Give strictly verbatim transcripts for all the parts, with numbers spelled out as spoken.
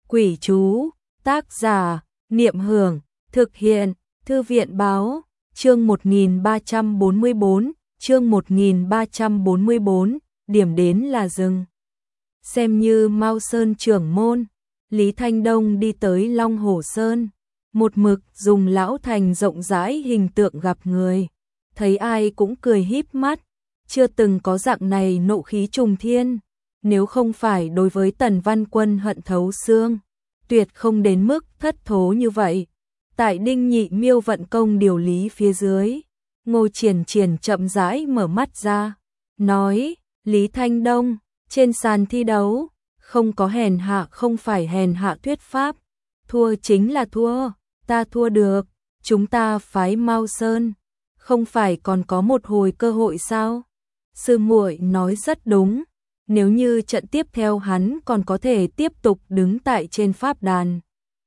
Quỷ chú, tác giả, Niệm Hưởng, thực hiện, Thư viện báo, chương một nghìn ba trăm bốn mươi bốn, chương một nghìn ba trăm bốn mươi bốn, điểm đến là rừng. Xem như Mao Sơn trưởng môn, Lý Thanh Đông đi tới Long Hổ Sơn, một mực dùng lão thành rộng rãi hình tượng gặp người, thấy ai cũng cười híp mắt, chưa từng có dạng này nộ khí trùng thiên, nếu không phải đối với Tần Văn Quân hận thấu xương, tuyệt không đến mức thất thố như vậy. Tại Đinh Nhị Miêu vận công điều lý phía dưới, Ngô Triển Triển chậm rãi mở mắt ra, nói: Lý Thanh Đông, trên sàn thi đấu, không có hèn hạ không phải hèn hạ thuyết pháp, thua chính là thua, ta thua được, chúng ta phái Mao Sơn, không phải còn có một hồi cơ hội sao? Sư muội nói rất đúng, nếu như trận tiếp theo hắn còn có thể tiếp tục đứng tại trên pháp đàn,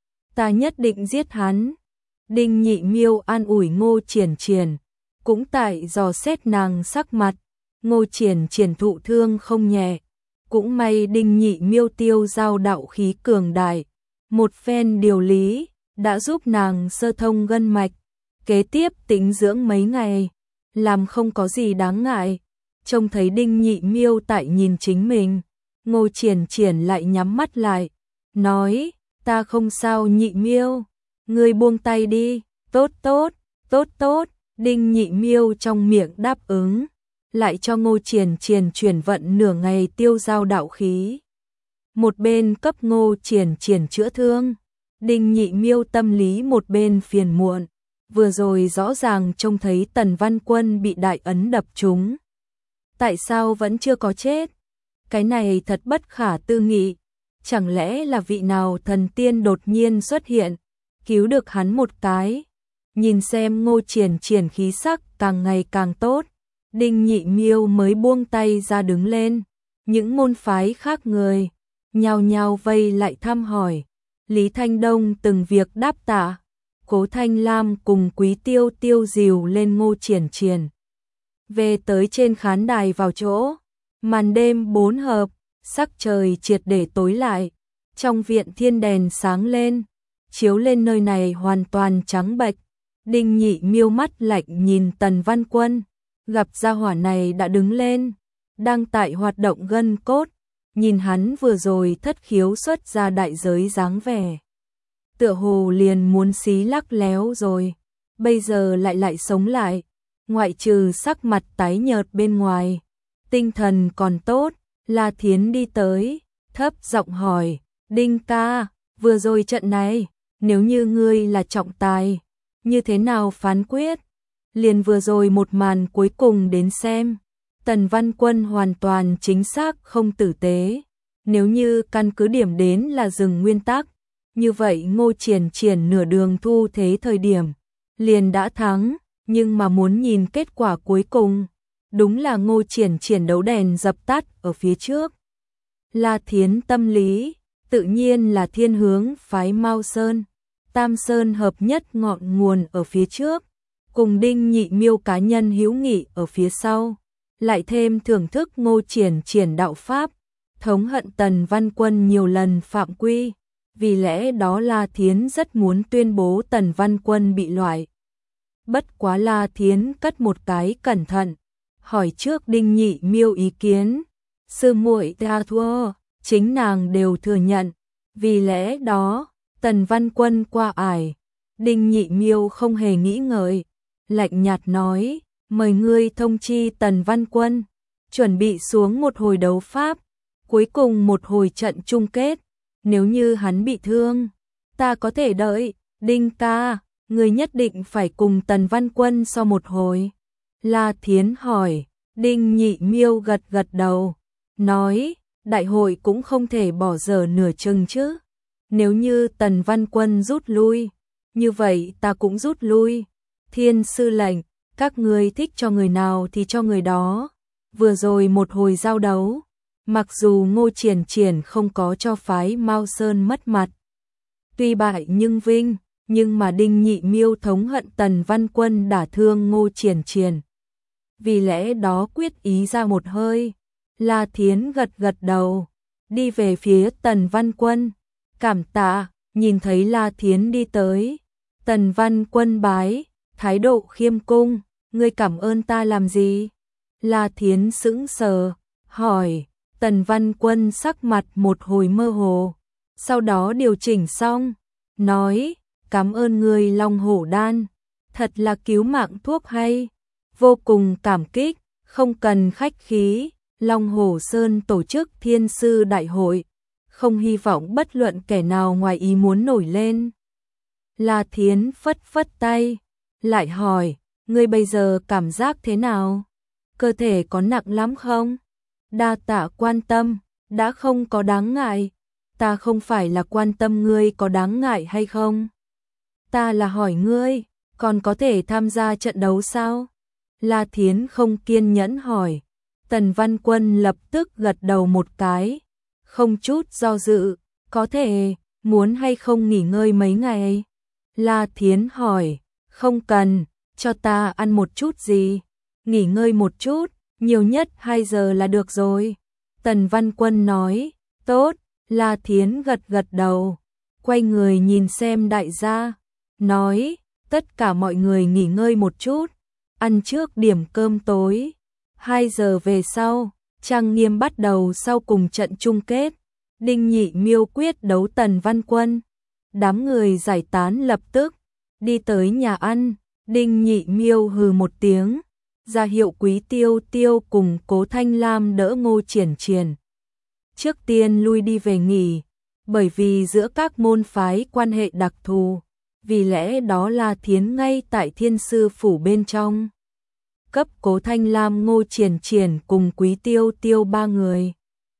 ta nhất định giết hắn. Đinh Nhị Miêu an ủi Ngô Triển Triển, cũng tại dò xét nàng sắc mặt, Ngô Triển Triển thụ thương không nhẹ, cũng may Đinh Nhị Miêu tiêu giao đạo khí cường đại, một phen điều lý, đã giúp nàng sơ thông gân mạch, kế tiếp tĩnh dưỡng mấy ngày, làm không có gì đáng ngại. Trông thấy Đinh Nhị Miêu tại nhìn chính mình, Ngô Triển Triển lại nhắm mắt lại, nói: ta không sao Nhị Miêu, ngươi buông tay đi, tốt tốt, tốt tốt. Đinh Nhị Miêu trong miệng đáp ứng, lại cho Ngô Triển Triển chuyển vận nửa ngày tiêu giao đạo khí. Một bên cấp Ngô Triển Triển chữa thương, Đinh Nhị Miêu tâm lý một bên phiền muộn, vừa rồi rõ ràng trông thấy Tần Văn Quân bị đại ấn đập trúng, tại sao vẫn chưa có chết? Cái này thật bất khả tư nghị, chẳng lẽ là vị nào thần tiên đột nhiên xuất hiện, cứu được hắn một cái? Nhìn xem Ngô Triển Triển khí sắc càng ngày càng tốt, Đinh Nhị Miêu mới buông tay ra đứng lên. Những môn phái khác người nhao nhao vây lại thăm hỏi. Lý Thanh Đông từng việc đáp tạ, Cố Thanh Lam cùng Quý Tiêu Tiêu dìu lên Ngô Triển Triển. Về tới trên khán đài vào chỗ, màn đêm bốn hợp, sắc trời triệt để tối lại, trong viện thiên đèn sáng lên, chiếu lên nơi này hoàn toàn trắng bệch. Đinh Nhị Miêu mắt lạnh nhìn Tần Văn Quân, gặp gia hỏa này đã đứng lên, đang tại hoạt động gân cốt, nhìn hắn vừa rồi thất khiếu xuất ra đại giới dáng vẻ, tựa hồ liền muốn xí lắc léo rồi, bây giờ lại lại sống lại, ngoại trừ sắc mặt tái nhợt bên ngoài, tinh thần còn tốt. La Thiến đi tới, thấp giọng hỏi: Đinh ca, vừa rồi trận này, nếu như ngươi là trọng tài, như thế nào phán quyết? Liền vừa rồi một màn cuối cùng đến xem, Tần Văn Quân hoàn toàn chính xác không tử tế, nếu như căn cứ điểm đến là dừng nguyên tắc, như vậy Ngô Triển Triển nửa đường thu thế thời điểm, liền đã thắng, nhưng mà muốn nhìn kết quả cuối cùng, đúng là Ngô Triển Triển đấu đèn dập tắt ở phía trước. La Thiến tâm lý, tự nhiên là thiên hướng phái Mao Sơn, Tam Sơn hợp nhất ngọn nguồn ở phía trước, cùng Đinh Nhị Miêu cá nhân hữu nghị ở phía sau, lại thêm thưởng thức Ngô Triển Triển đạo pháp, thống hận Tần Văn Quân nhiều lần phạm quy, vì lẽ đó La Thiến rất muốn tuyên bố Tần Văn Quân bị loại. Bất quá La Thiến cất một cái cẩn thận, hỏi trước Đinh Nhị Miêu ý kiến, sư muội ta thua, chính nàng đều thừa nhận, vì lẽ đó Tần Văn Quân qua ải. Đinh Nhị Miêu không hề nghĩ ngợi, lạnh nhạt nói: mời ngươi thông chi Tần Văn Quân, chuẩn bị xuống một hồi đấu pháp, cuối cùng một hồi trận chung kết, nếu như hắn bị thương, ta có thể đợi. Đinh ca, ngươi nhất định phải cùng Tần Văn Quân so một hồi. La Thiến hỏi. Đinh Nhị Miêu gật gật đầu, nói: đại hội cũng không thể bỏ dở nửa chừng chứ, nếu như Tần Văn Quân rút lui, như vậy ta cũng rút lui. Thiên sư lệnh, các ngươi thích cho người nào thì cho người đó. Vừa rồi một hồi giao đấu, mặc dù Ngô Triển Triển không có cho phái Mao Sơn mất mặt, tuy bại nhưng vinh, nhưng mà Đinh Nhị Miêu thống hận Tần Văn Quân đả thương Ngô Triển Triển, vì lẽ đó quyết ý ra một hơi. La Thiến gật gật đầu, đi về phía Tần Văn Quân. Cảm tạ, nhìn thấy La Thiến đi tới. Tần Văn Quân bái, thái độ khiêm cung, ngươi cảm ơn ta làm gì? La Thiến sững sờ, hỏi. Tần Văn Quân sắc mặt một hồi mơ hồ, sau đó điều chỉnh xong, nói, cảm ơn ngươi Long Hổ Đan, thật là cứu mạng thuốc hay, vô cùng cảm kích, không cần khách khí, Long Hổ Sơn tổ chức Thiên Sư Đại hội, không hy vọng bất luận kẻ nào ngoài ý muốn nổi lên. La Thiến phất phất tay, lại hỏi, ngươi bây giờ cảm giác thế nào? Cơ thể có nặng lắm không? Đa tạ quan tâm, đã không có đáng ngại. Ta không phải là quan tâm ngươi có đáng ngại hay không. Ta là hỏi ngươi, còn có thể tham gia trận đấu sao? La Thiến không kiên nhẫn hỏi. Tần Văn Quân lập tức gật đầu một cái, không chút do dự, có thể, muốn hay không nghỉ ngơi mấy ngày? La Thiến hỏi, không cần, cho ta ăn một chút gì, nghỉ ngơi một chút, nhiều nhất hai giờ là được rồi. Tần Văn Quân nói, tốt, La Thiến gật gật đầu, quay người nhìn xem đại gia, nói, tất cả mọi người nghỉ ngơi một chút, ăn trước điểm cơm tối. Hai giờ về sau, trang nghiêm bắt đầu sau cùng trận chung kết, Đinh Nhị Miêu quyết đấu Tần Văn Quân. Đám người giải tán lập tức, đi tới nhà ăn, Đinh Nhị Miêu hừ một tiếng, ra hiệu Quý Tiêu Tiêu cùng Cố Thanh Lam đỡ Ngô Triển Triển. Trước tiên lui đi về nghỉ, bởi vì giữa các môn phái quan hệ đặc thù, vì lẽ đó La Thiến ngay tại Thiên Sư Phủ bên trong. Cấp Cố Thanh Lam Ngô Triển Triển cùng Quý Tiêu Tiêu ba người.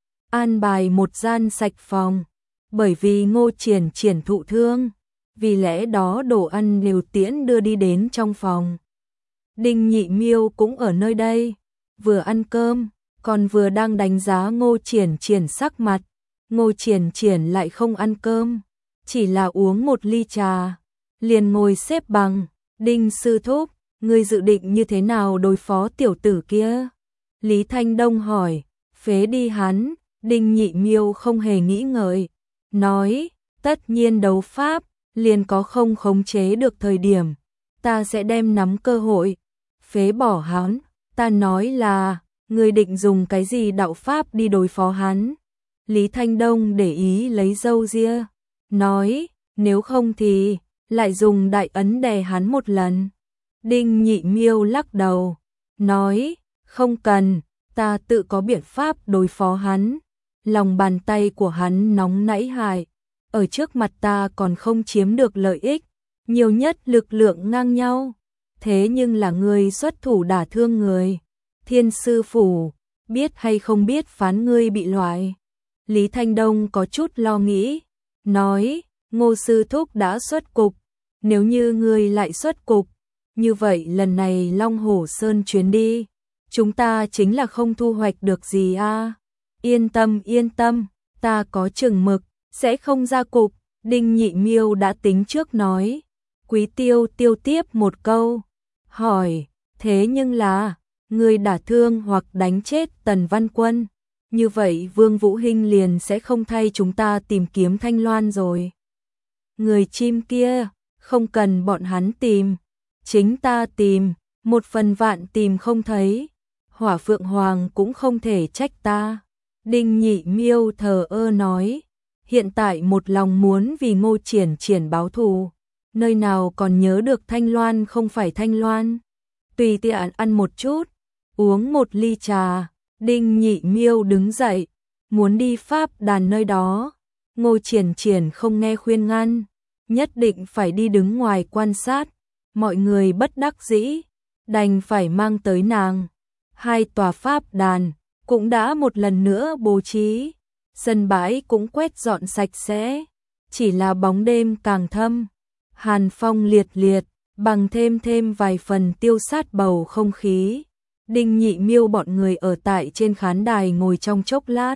An bài một gian sạch phòng, bởi vì Ngô Triển Triển thụ thương, vì lẽ đó đồ ăn đều tiễn đưa đi đến trong phòng. Đinh Nhị Miêu cũng ở nơi đây, vừa ăn cơm, còn vừa đang đánh giá Ngô Triển Triển sắc mặt. Ngô Triển Triển lại không ăn cơm, chỉ là uống một ly trà, liền ngồi xếp bằng. Đinh sư thúc, ngươi dự định như thế nào đối phó tiểu tử kia? Lý Thanh Đông hỏi, phế đi hắn. Đinh Nhị Miêu không hề nghĩ ngợi, nói, tất nhiên đấu pháp, liền có không khống chế được thời điểm, ta sẽ đem nắm cơ hội, phế bỏ hắn. Ta nói là, ngươi định dùng cái gì đạo pháp đi đối phó hắn? Lý Thanh Đông để ý lấy râu ria, nói, nếu không thì, lại dùng đại ấn đè hắn một lần. Đinh Nhị Miêu lắc đầu, nói, không cần, ta tự có biện pháp đối phó hắn. Lòng bàn tay của hắn nóng nảy hại, ở trước mặt ta còn không chiếm được lợi ích, nhiều nhất lực lượng ngang nhau. Thế nhưng là ngươi xuất thủ đả thương người. Thiên Sư Phủ, biết hay không biết phán ngươi bị loại. Lý Thanh Đông có chút lo nghĩ, nói, Ngô sư thúc đã xuất cục, nếu như ngươi lại xuất cục, như vậy lần này Long Hổ Sơn chuyến đi, chúng ta chính là không thu hoạch được gì a. À? Yên tâm yên tâm, ta có chừng mực, sẽ không ra cục. Đinh Nhị Miêu đã tính trước nói. Quý Tiêu Tiêu tiếp một câu, hỏi, thế nhưng là, người đả thương hoặc đánh chết Tần Văn Quân, như vậy Vương Vũ Hinh liền sẽ không thay chúng ta tìm kiếm Thanh Loan rồi. Người chim kia, không cần bọn hắn tìm, chính ta tìm, một phần vạn tìm không thấy, Hỏa Phượng Hoàng cũng không thể trách ta. Đinh Nhị Miêu thờ ơ nói, hiện tại một lòng muốn vì Ngô Triển Triển báo thù, nơi nào còn nhớ được Thanh Loan không phải Thanh Loan. Tùy tiện ăn một chút, uống một ly trà, Đinh Nhị Miêu đứng dậy, muốn đi pháp đàn nơi đó. Ngô Triển Triển không nghe khuyên ngăn, nhất định phải đi đứng ngoài quan sát, mọi người bất đắc dĩ, đành phải mang tới nàng. Hai tòa pháp đàn cũng đã một lần nữa bố trí, sân bãi cũng quét dọn sạch sẽ, chỉ là bóng đêm càng thâm, hàn phong liệt liệt, bằng thêm thêm vài phần tiêu sát bầu không khí. Đinh Nhị Miêu bọn người ở tại trên khán đài ngồi trong chốc lát.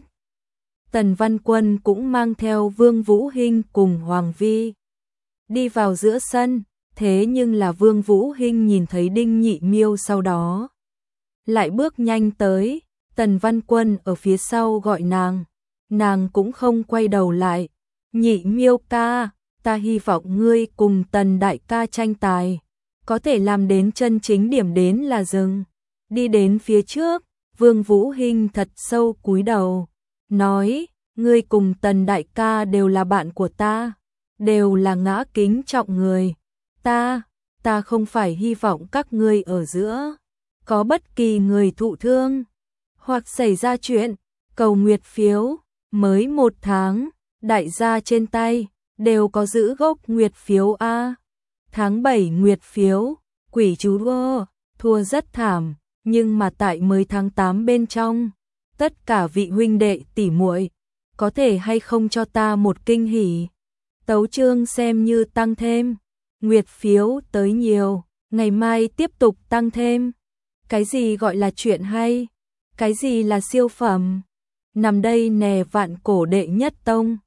Tần Văn Quân cũng mang theo Vương Vũ Hinh cùng Hoàng Vi đi vào giữa sân, thế nhưng là Vương Vũ Hinh nhìn thấy Đinh Nhị Miêu sau đó lại bước nhanh tới. Tần Văn Quân ở phía sau gọi nàng, nàng cũng không quay đầu lại, Nhị Miêu ca, ta hy vọng ngươi cùng Tần đại ca tranh tài, có thể làm đến chân chính điểm đến là dừng. Đi đến phía trước, Vương Vũ Hinh thật sâu cúi đầu, nói, ngươi cùng Tần đại ca đều là bạn của ta, đều là ngã kính trọng người. Ta, ta không phải hy vọng các ngươi ở giữa có bất kỳ người thụ thương hoặc xảy ra chuyện. Cầu nguyệt phiếu, mới một tháng, đại gia trên tay đều có giữ gốc nguyệt phiếu a. Tháng bảy nguyệt phiếu, quỷ chú đua, thua rất thảm, nhưng mà tại mới tháng tám bên trong, tất cả vị huynh đệ tỷ muội, có thể hay không cho ta một kinh hỉ. Tấu chương xem như tăng thêm, nguyệt phiếu tới nhiều, ngày mai tiếp tục tăng thêm. Cái gì gọi là chuyện hay? Cái gì là siêu phẩm? Nằm đây nè vạn cổ đệ nhất tông.